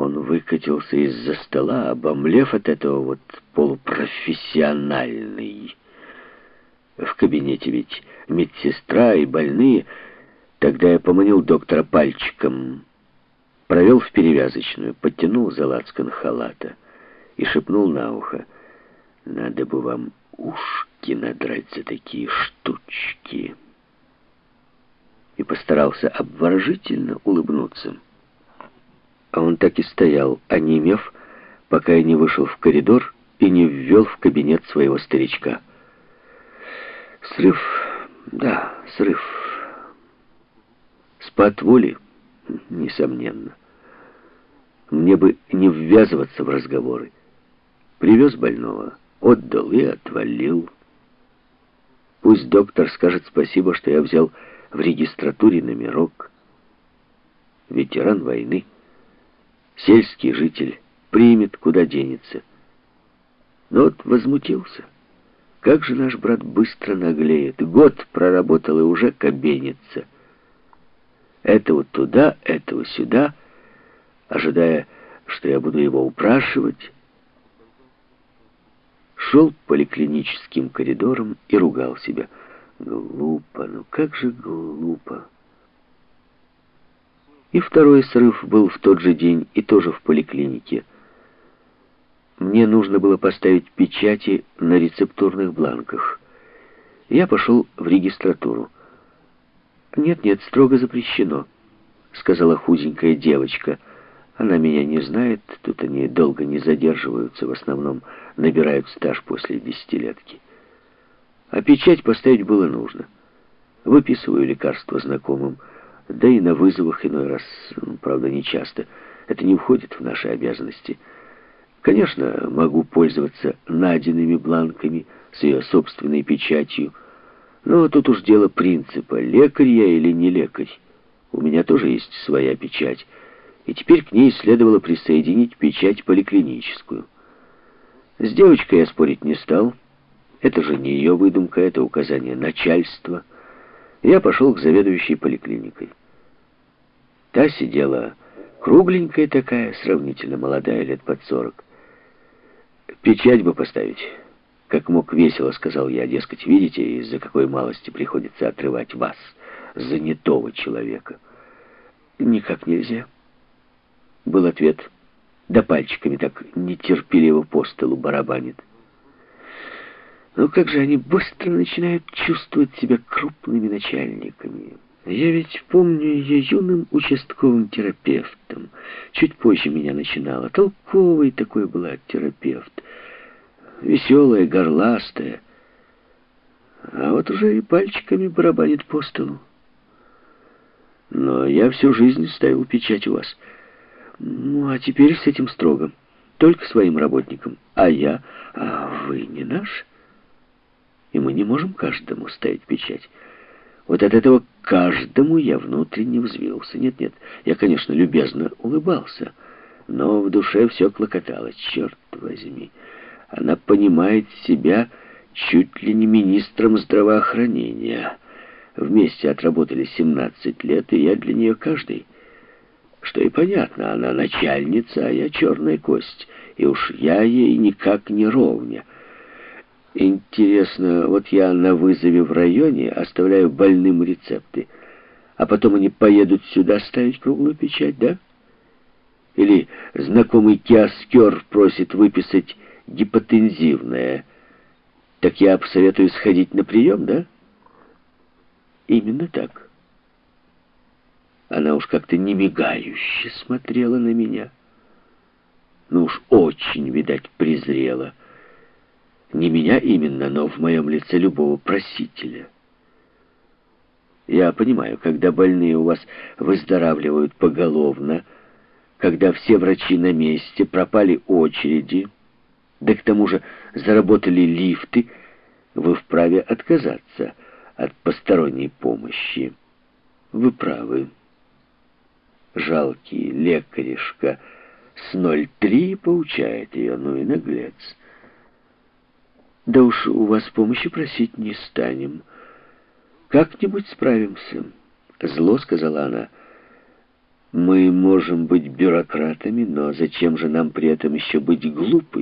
Он выкатился из-за стола, обомлев от этого вот полупрофессиональный. В кабинете ведь медсестра и больные. Тогда я поманил доктора пальчиком, провел в перевязочную, подтянул за лацкан халата и шепнул на ухо: «Надо бы вам ушки надрать за такие штучки». И постарался обворожительно улыбнуться. А он так и стоял, онемев, пока я не вышел в коридор и не ввел в кабинет своего старичка. Срыв, да, срыв. Спад воли, несомненно. Мне бы не ввязываться в разговоры. Привез больного, отдал и отвалил. Пусть доктор скажет спасибо, что я взял в регистратуре номерок. Ветеран войны, сельский житель, примет, куда денется. Но вот возмутился. Как же наш брат быстро наглеет. Год проработал и уже кабенится. Этого туда, этого сюда, ожидая, что я буду его упрашивать. Шел поликлиническим коридором и ругал себя. Глупо, ну как же глупо. И второй срыв был в тот же день и тоже в поликлинике. Мне нужно было поставить печати на рецептурных бланках. Я пошел в регистратуру. «Нет-нет, строго запрещено», — сказала худенькая девочка. Она меня не знает, тут они долго не задерживаются, в основном набирают стаж после десятилетки. А печать поставить было нужно. Выписываю лекарства знакомым, да и на вызовах иной раз, правда, не часто. Это не входит в наши обязанности. Конечно, могу пользоваться найденными бланками с ее собственной печатью, но тут уж дело принципа, лекарь я или не лекарь. У меня тоже есть своя печать, и теперь к ней следовало присоединить печать поликлиническую. С девочкой я спорить не стал. Это же не ее выдумка, это указание начальства. Я пошел к заведующей поликлиникой. Та сидела кругленькая такая, сравнительно молодая, лет под 40. «Печать бы поставить». Как мог весело, сказал я, дескать, видите, из-за какой малости приходится отрывать вас, занятого человека. «Никак нельзя», — был ответ. Да пальчиками так нетерпеливо по столу барабанит. Ну как же они быстро начинают чувствовать себя крупными начальниками. Я ведь помню ее юным участковым терапевтом. Чуть позже меня начинала. Толковый такой была терапевт. Веселая, горластая. А вот уже и пальчиками барабанит по столу. Но я всю жизнь ставил печать у вас. Ну, а теперь с этим строго. Только своим работникам. А я... А вы не наш? И мы не можем каждому ставить печать. Вот от этого каждому я внутренне взвился. Нет-нет, я, конечно, любезно улыбался, но в душе все клокотало. Черт возьми, она понимает себя чуть ли не министром здравоохранения. Вместе отработали 17 лет, и я для нее каждый. Что и понятно, она начальница, а я черная кость, и уж я ей никак не ровня. Интересно, вот я на вызове в районе оставляю больным рецепты, а потом они поедут сюда ставить круглую печать, да? Или знакомый киоскер просит выписать гипотензивное, так я посоветую сходить на прием, да? Именно так. Она уж как-то немигающе смотрела на меня. Ну уж очень, видать, презрела. Не меня именно, но в моем лице любого просителя. Я понимаю, когда больные у вас выздоравливают поголовно, когда все врачи на месте, пропали очереди, да к тому же заработали лифты, вы вправе отказаться от посторонней помощи. Вы правы. Жалкий лекаришка с 0,3 поучает ее, ну и наглец. Да уж у вас помощи просить не станем. Как-нибудь справимся, зло сказала она. Мы можем быть бюрократами, но зачем же нам при этом еще быть глупыми?